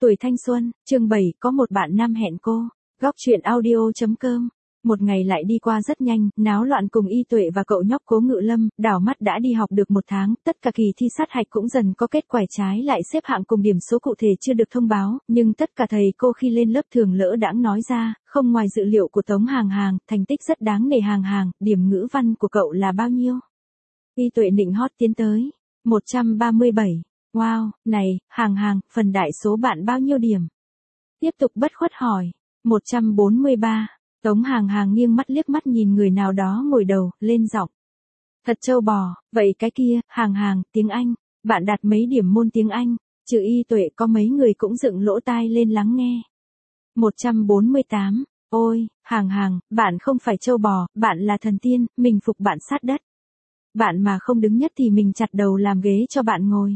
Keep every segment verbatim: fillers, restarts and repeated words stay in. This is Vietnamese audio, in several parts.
Tuổi thanh xuân, chương bảy, có một bạn nam hẹn cô. Góc truyện audio chấm com. Một ngày lại đi qua rất nhanh, náo loạn cùng Y Tuệ và cậu nhóc Cố Ngự Lâm, đảo mắt đã đi học được một tháng, tất cả kỳ thi sát hạch cũng dần có kết quả, trái lại xếp hạng cùng điểm số cụ thể chưa được thông báo, nhưng tất cả thầy cô khi lên lớp thường lỡ đãng nói ra, không ngoài dự liệu của Tống Hàng Hàng, thành tích rất đáng nể. Hàng Hàng, điểm ngữ văn của cậu là bao nhiêu? Y Tuệ nịnh hót tiến tới. một trăm ba mươi bảy. Wow, này, Hàng Hàng, phần đại số bạn bao nhiêu điểm? Tiếp tục bất khuất hỏi. một trăm bốn mươi ba. Tống Hàng Hàng nghiêng mắt liếc mắt nhìn người nào đó ngồi đầu, lên giọng. Thật trâu bò, vậy cái kia, Hàng Hàng, tiếng Anh, bạn đạt mấy điểm môn tiếng Anh? Trừ Y Tuệ có mấy người cũng dựng lỗ tai lên lắng nghe. một trăm bốn mươi tám. Ôi, Hàng Hàng, bạn không phải trâu bò, bạn là thần tiên, mình phục bạn sát đất. Bạn mà không đứng nhất thì mình chặt đầu làm ghế cho bạn ngồi.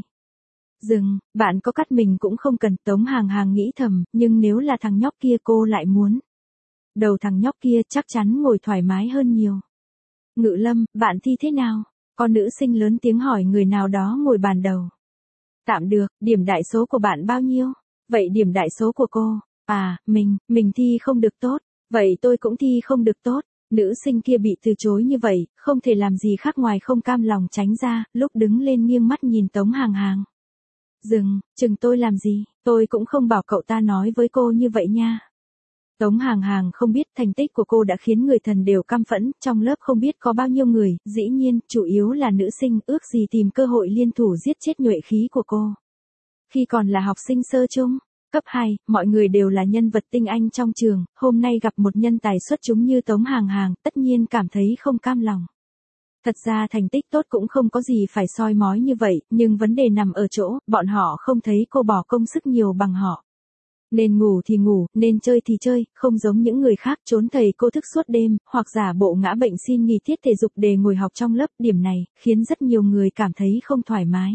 Dừng, bạn có cắt mình cũng không cần. Tống Hàng Hàng nghĩ thầm, nhưng nếu là thằng nhóc kia cô lại muốn. Đầu thằng nhóc kia chắc chắn ngồi thoải mái hơn nhiều. Ngự Lâm, bạn thi thế nào? Con nữ sinh lớn tiếng hỏi người nào đó ngồi bàn đầu. Tạm được, điểm đại số của bạn bao nhiêu? Vậy điểm đại số của cô? À, mình, mình thi không được tốt. Vậy tôi cũng thi không được tốt. Nữ sinh kia bị từ chối như vậy, không thể làm gì khác ngoài không cam lòng tránh ra, lúc đứng lên nghiêng mắt nhìn Tống Hàng Hàng. Dừng, chừng tôi làm gì, tôi cũng không bảo cậu ta nói với cô như vậy nha. Tống Hàng Hàng không biết thành tích của cô đã khiến người thần đều căm phẫn, trong lớp không biết có bao nhiêu người, dĩ nhiên, chủ yếu là nữ sinh, ước gì tìm cơ hội liên thủ giết chết nhuệ khí của cô. Khi còn là học sinh sơ trung, cấp hai, mọi người đều là nhân vật tinh anh trong trường, hôm nay gặp một nhân tài xuất chúng như Tống Hàng Hàng, tất nhiên cảm thấy không cam lòng. Thật ra thành tích tốt cũng không có gì phải soi mói như vậy, nhưng vấn đề nằm ở chỗ, bọn họ không thấy cô bỏ công sức nhiều bằng họ. Nên ngủ thì ngủ, nên chơi thì chơi, không giống những người khác trốn thầy cô thức suốt đêm, hoặc giả bộ ngã bệnh xin nghỉ tiết thể dục để ngồi học trong lớp. Điểm này, khiến rất nhiều người cảm thấy không thoải mái.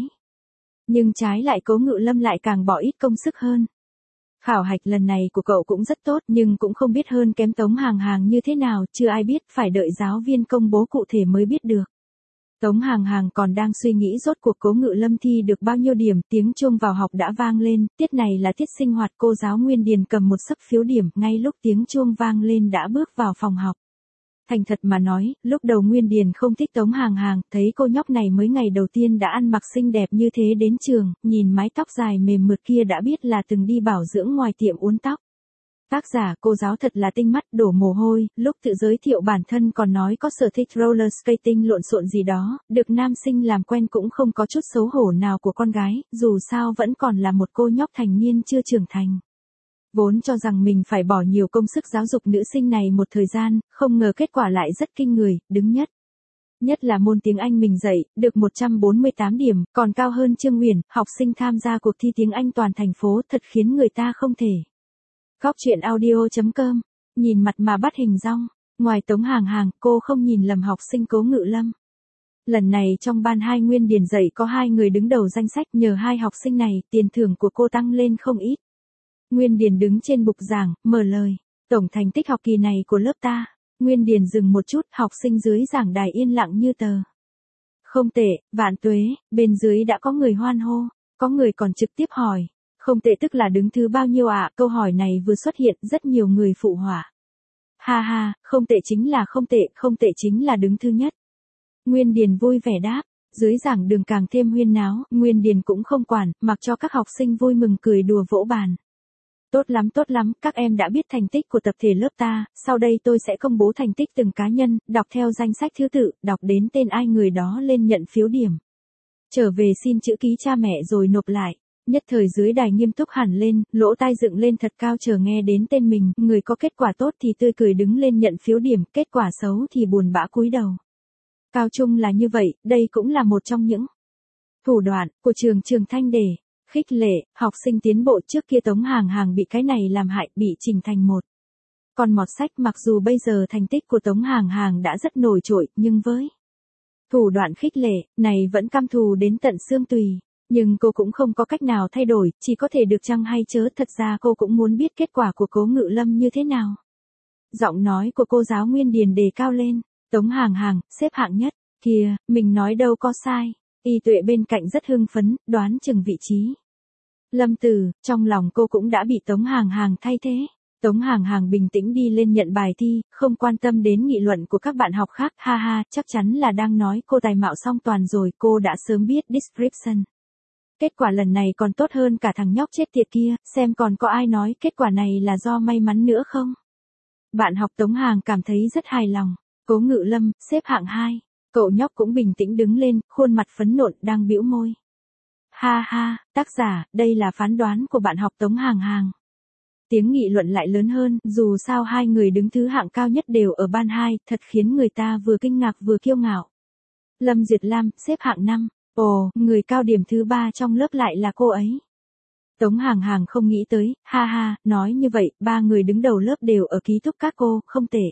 Nhưng trái lại Cố Ngự Lâm lại càng bỏ ít công sức hơn. Khảo hạch lần này của cậu cũng rất tốt, nhưng cũng không biết hơn kém Tống Hàng Hàng như thế nào, chưa ai biết, phải đợi giáo viên công bố cụ thể mới biết được. Tống Hàng Hàng còn đang suy nghĩ rốt cuộc Cố Ngự Lâm thi được bao nhiêu điểm, tiếng chuông vào học đã vang lên, tiết này là tiết sinh hoạt. Cô giáo Nguyên Điền cầm một xấp phiếu điểm, ngay lúc tiếng chuông vang lên đã bước vào phòng học. Thành thật mà nói, lúc đầu Nguyên Điền không thích Tống Hàng Hàng, thấy cô nhóc này mới ngày đầu tiên đã ăn mặc xinh đẹp như thế đến trường, nhìn mái tóc dài mềm mượt kia đã biết là từng đi bảo dưỡng ngoài tiệm uốn tóc. Tác giả cô giáo thật là tinh mắt, đổ mồ hôi, lúc tự giới thiệu bản thân còn nói có sở thích roller skating lộn xộn gì đó, được nam sinh làm quen cũng không có chút xấu hổ nào của con gái, dù sao vẫn còn là một cô nhóc thành niên chưa trưởng thành. Vốn cho rằng mình phải bỏ nhiều công sức giáo dục nữ sinh này một thời gian, không ngờ kết quả lại rất kinh người, đứng nhất. Nhất là môn tiếng Anh mình dạy, được một trăm bốn mươi tám điểm, còn cao hơn Trương Huyền, học sinh tham gia cuộc thi tiếng Anh toàn thành phố, thật khiến người ta không thể. Góc truyện audio chấm com, nhìn mặt mà bắt hình dong, ngoài Tống Hàng Hàng, cô không nhìn lầm học sinh Cố Ngự Lâm. Lần này trong ban hai Nguyên Điền dạy có hai người đứng đầu danh sách, nhờ hai học sinh này, tiền thưởng của cô tăng lên không ít. Nguyên Điền đứng trên bục giảng, mở lời, tổng thành tích học kỳ này của lớp ta. Nguyên Điền dừng một chút, học sinh dưới giảng đài yên lặng như tờ. Không tệ, vạn tuế, bên dưới đã có người hoan hô, có người còn trực tiếp hỏi. Không tệ tức là đứng thứ bao nhiêu ạ? À? Câu hỏi này vừa xuất hiện, rất nhiều người phụ họa. Ha ha, không tệ chính là không tệ, không tệ chính là đứng thứ nhất. Nguyên Điền vui vẻ đáp, dưới giảng đường càng thêm huyên náo, Nguyên Điền cũng không quản, mặc cho các học sinh vui mừng cười đùa vỗ bàn. Tốt lắm tốt lắm, các em đã biết thành tích của tập thể lớp ta, sau đây tôi sẽ công bố thành tích từng cá nhân, đọc theo danh sách thứ tự, đọc đến tên ai người đó lên nhận phiếu điểm. Trở về xin chữ ký cha mẹ rồi nộp lại. Nhất thời dưới đài nghiêm túc hẳn lên, lỗ tai dựng lên thật cao chờ nghe đến tên mình, người có kết quả tốt thì tươi cười đứng lên nhận phiếu điểm, kết quả xấu thì buồn bã cúi đầu. Cao trung là như vậy, đây cũng là một trong những thủ đoạn của trường Trường Thanh để khích lệ học sinh tiến bộ. Trước kia Tống Hàng Hàng bị cái này làm hại, bị chỉnh thành một con mọt sách. Mặc dù bây giờ thành tích của Tống Hàng Hàng đã rất nổi trội, nhưng với thủ đoạn khích lệ này vẫn căm thù đến tận xương tùy. Nhưng cô cũng không có cách nào thay đổi, chỉ có thể được chăng hay chớ. Thật ra cô cũng muốn biết kết quả của Cố Ngự Lâm như thế nào. Giọng nói của cô giáo Nguyên Điền đề cao lên. Tống Hàng Hàng, xếp hạng nhất. Kìa, mình nói đâu có sai. Y Tuệ bên cạnh rất hưng phấn, đoán chừng vị trí Lâm Tử, trong lòng cô cũng đã bị Tống Hàng Hàng thay thế. Tống Hàng Hàng bình tĩnh đi lên nhận bài thi, không quan tâm đến nghị luận của các bạn học khác, ha ha, chắc chắn là đang nói cô tài mạo song toàn rồi, cô đã sớm biết description. Kết quả lần này còn tốt hơn cả thằng nhóc chết tiệt kia, xem còn có ai nói kết quả này là do may mắn nữa không? Bạn học Tống Hàng cảm thấy rất hài lòng. Cố Ngự Lâm, xếp hạng hai. Cậu nhóc cũng bình tĩnh đứng lên, khuôn mặt phấn nộn, đang bĩu môi. Ha ha, tác giả, đây là phán đoán của bạn học Tống Hàng Hàng. Tiếng nghị luận lại lớn hơn, dù sao hai người đứng thứ hạng cao nhất đều ở ban hai, thật khiến người ta vừa kinh ngạc vừa kiêu ngạo. Lâm Duyệt Lam, xếp hạng năm. Ồ, người cao điểm thứ ba trong lớp lại là cô ấy. Tống Hàng Hàng không nghĩ tới, ha ha, nói như vậy, ba người đứng đầu lớp đều ở ký túc các cô, không tệ.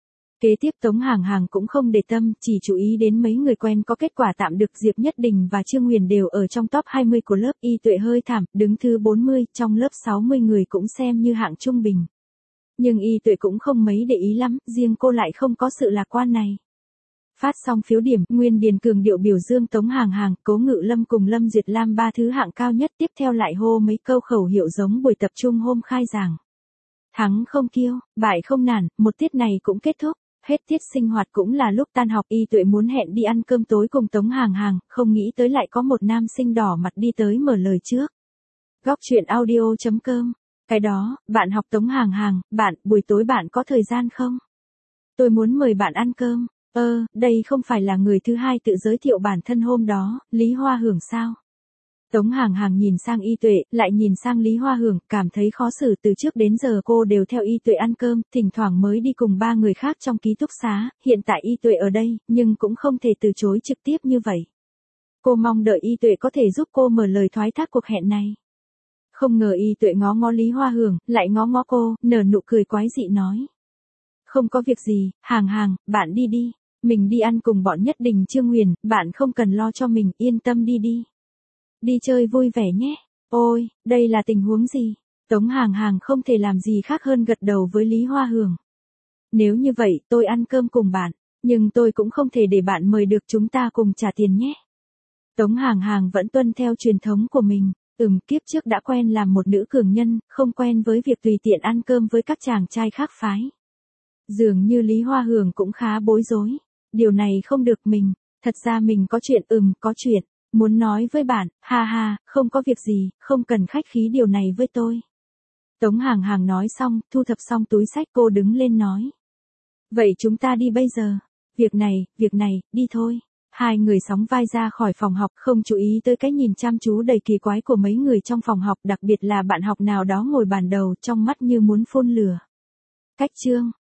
Kế tiếp Tống Hàng Hàng cũng không để tâm, chỉ chú ý đến mấy người quen có kết quả tạm được, Diệp Nhất Đình và Trương Huyền đều ở trong top hai mươi của lớp, Y Tuệ hơi thảm, đứng thứ bốn mươi, trong lớp sáu mươi người cũng xem như hạng trung bình. Nhưng Y Tuệ cũng không mấy để ý lắm, riêng cô lại không có sự lạc quan này. Phát xong phiếu điểm, Nguyên Điền cường điệu biểu dương Tống Hàng Hàng, Cố Ngự Lâm cùng Lâm Duyệt Lam ba thứ hạng cao nhất, tiếp theo lại hô mấy câu khẩu hiệu giống buổi tập trung hôm khai giảng. Thắng không kiêu, bại không nản, một tiết này cũng kết thúc. Hết tiết sinh hoạt cũng là lúc tan học, Y Tuệ muốn hẹn đi ăn cơm tối cùng Tống Hàng Hàng, không nghĩ tới lại có một nam sinh đỏ mặt đi tới mở lời trước. Góc truyện audio chấm com. Cái đó, bạn học Tống Hàng Hàng, bạn, buổi tối bạn có thời gian không? Tôi muốn mời bạn ăn cơm. Ơ, đây không phải là người thứ hai tự giới thiệu bản thân hôm đó, Lý Hoa Hưởng sao? Tống Hàng Hàng nhìn sang Y Tuệ, lại nhìn sang Lý Hoa Hưởng, cảm thấy khó xử, từ trước đến giờ cô đều theo Y Tuệ ăn cơm, thỉnh thoảng mới đi cùng ba người khác trong ký túc xá, hiện tại Y Tuệ ở đây, nhưng cũng không thể từ chối trực tiếp như vậy. Cô mong đợi Y Tuệ có thể giúp cô mở lời thoái thác cuộc hẹn này. Không ngờ Y Tuệ ngó ngó Lý Hoa Hưởng, lại ngó ngó cô, nở nụ cười quái dị nói. Không có việc gì, Hàng Hàng, bạn đi đi. Mình đi ăn cùng bọn Nhất Đình Trương Huyền, bạn không cần lo cho mình, yên tâm đi đi. Đi chơi vui vẻ nhé. Ôi, đây là tình huống gì? Tống Hàng Hàng không thể làm gì khác hơn gật đầu với Lý Hoa Hưởng. Nếu như vậy, tôi ăn cơm cùng bạn, nhưng tôi cũng không thể để bạn mời được, chúng ta cùng trả tiền nhé. Tống Hàng Hàng vẫn tuân theo truyền thống của mình, ừm, kiếp trước đã quen làm một nữ cường nhân, không quen với việc tùy tiện ăn cơm với các chàng trai khác phái. Dường như Lý Hoa Hưởng cũng khá bối rối. Điều này không được, mình, thật ra mình có chuyện, ừm, có chuyện, muốn nói với bạn, ha ha, không có việc gì, không cần khách khí điều này với tôi. Tống Hàng Hàng nói xong, thu thập xong túi xách, cô đứng lên nói. Vậy chúng ta đi bây giờ. Việc này, việc này, đi thôi. Hai người sóng vai ra khỏi phòng học, không chú ý tới cái nhìn chăm chú đầy kỳ quái của mấy người trong phòng học, đặc biệt là bạn học nào đó ngồi bàn đầu, trong mắt như muốn phun lửa. Cách chương.